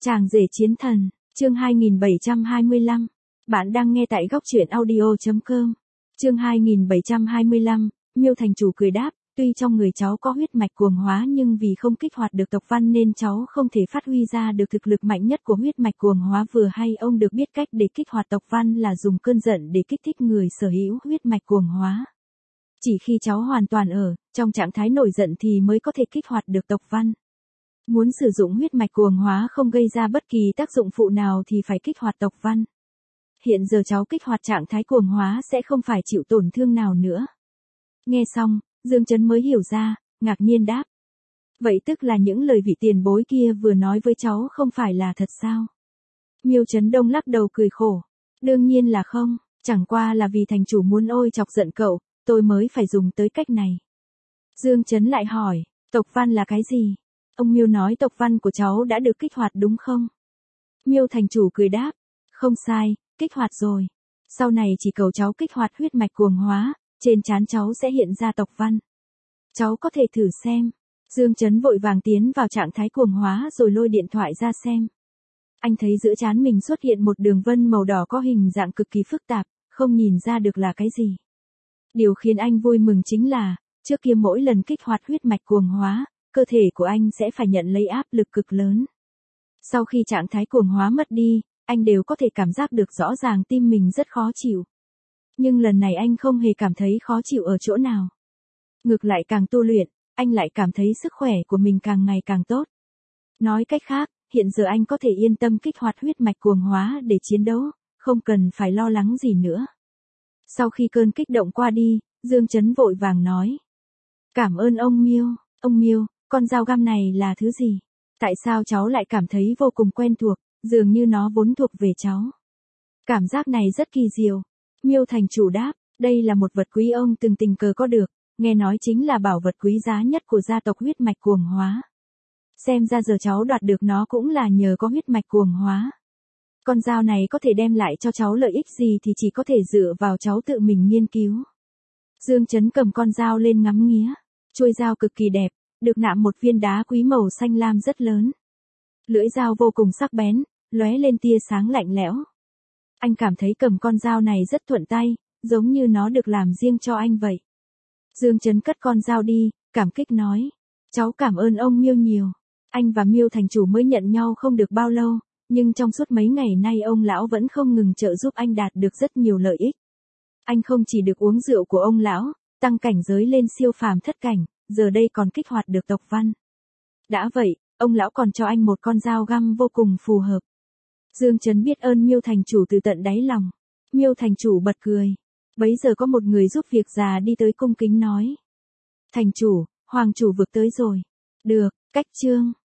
Chàng rể chiến thần, chương 2725. Bạn đang nghe tại góc truyện audio.com. Chương 2725, Miêu thành chủ cười đáp, tuy trong người cháu có huyết mạch cuồng hóa nhưng vì không kích hoạt được tộc văn nên cháu không thể phát huy ra được thực lực mạnh nhất của huyết mạch cuồng hóa. Vừa hay ông được biết cách để kích hoạt tộc văn là dùng cơn giận để kích thích người sở hữu huyết mạch cuồng hóa. Chỉ khi cháu hoàn toàn ở trong trạng thái nổi giận thì mới có thể kích hoạt được tộc văn. Muốn sử dụng huyết mạch cuồng hóa không gây ra bất kỳ tác dụng phụ nào thì phải kích hoạt tộc văn. Hiện giờ cháu kích hoạt trạng thái cuồng hóa sẽ không phải chịu tổn thương nào nữa. Nghe xong, Dương Chấn mới hiểu ra, ngạc nhiên đáp. Vậy tức là những lời vị tiền bối kia vừa nói với cháu không phải là thật sao? Miêu Chấn Đông lắc đầu cười khổ. Đương nhiên là không, chẳng qua là vì thành chủ muốn ôi chọc giận cậu, tôi mới phải dùng tới cách này. Dương Chấn lại hỏi, tộc văn là cái gì? Ông Miêu nói tộc văn của cháu đã được kích hoạt đúng không? Miêu thành chủ cười đáp, không sai, kích hoạt rồi. Sau này chỉ cầu cháu kích hoạt huyết mạch cuồng hóa, trên trán cháu sẽ hiện ra tộc văn. Cháu có thể thử xem. Dương Chấn vội vàng tiến vào trạng thái cuồng hóa rồi lôi điện thoại ra xem. Anh thấy giữa trán mình xuất hiện một đường vân màu đỏ có hình dạng cực kỳ phức tạp, không nhìn ra được là cái gì. Điều khiến anh vui mừng chính là, trước kia mỗi lần kích hoạt huyết mạch cuồng hóa, cơ thể của anh sẽ phải nhận lấy áp lực cực lớn. Sau khi trạng thái cuồng hóa mất đi, anh đều có thể cảm giác được rõ ràng tim mình rất khó chịu. Nhưng lần này anh không hề cảm thấy khó chịu ở chỗ nào. Ngược lại càng tu luyện, anh lại cảm thấy sức khỏe của mình càng ngày càng tốt. Nói cách khác, hiện giờ anh có thể yên tâm kích hoạt huyết mạch cuồng hóa để chiến đấu, không cần phải lo lắng gì nữa. Sau khi cơn kích động qua đi, Dương Chấn vội vàng nói. Cảm ơn ông Miêu, ông Miêu, con dao găm này là thứ gì? Tại sao cháu lại cảm thấy vô cùng quen thuộc, dường như nó vốn thuộc về cháu? Cảm giác này rất kỳ diệu. Miêu thành chủ đáp, đây là một vật quý ông từng tình cờ có được, nghe nói chính là bảo vật quý giá nhất của gia tộc huyết mạch cuồng hóa. Xem ra giờ cháu đoạt được nó cũng là nhờ có huyết mạch cuồng hóa. Con dao này có thể đem lại cho cháu lợi ích gì thì chỉ có thể dựa vào cháu tự mình nghiên cứu. Dương Chấn cầm con dao lên ngắm nghía. Chuôi dao cực kỳ đẹp, được nạm một viên đá quý màu xanh lam rất lớn. Lưỡi dao vô cùng sắc bén, lóe lên tia sáng lạnh lẽo. Anh cảm thấy cầm con dao này rất thuận tay, giống như nó được làm riêng cho anh vậy. Dương Chấn cất con dao đi, cảm kích nói. Cháu cảm ơn ông Miêu nhiều. Anh và Miêu thành chủ mới nhận nhau không được bao lâu, nhưng trong suốt mấy ngày nay ông lão vẫn không ngừng trợ giúp anh đạt được rất nhiều lợi ích. Anh không chỉ được uống rượu của ông lão, tăng cảnh giới lên siêu phàm thất cảnh, giờ đây còn kích hoạt được tộc văn. Đã vậy, ông lão còn cho anh một con dao găm vô cùng phù hợp. Dương Chấn biết ơn Miêu thành chủ từ tận đáy lòng. Miêu thành chủ bật cười. Bấy giờ có một người giúp việc già đi tới cung kính nói. Thành chủ, hoàng chủ vực tới rồi. Được, cách chương.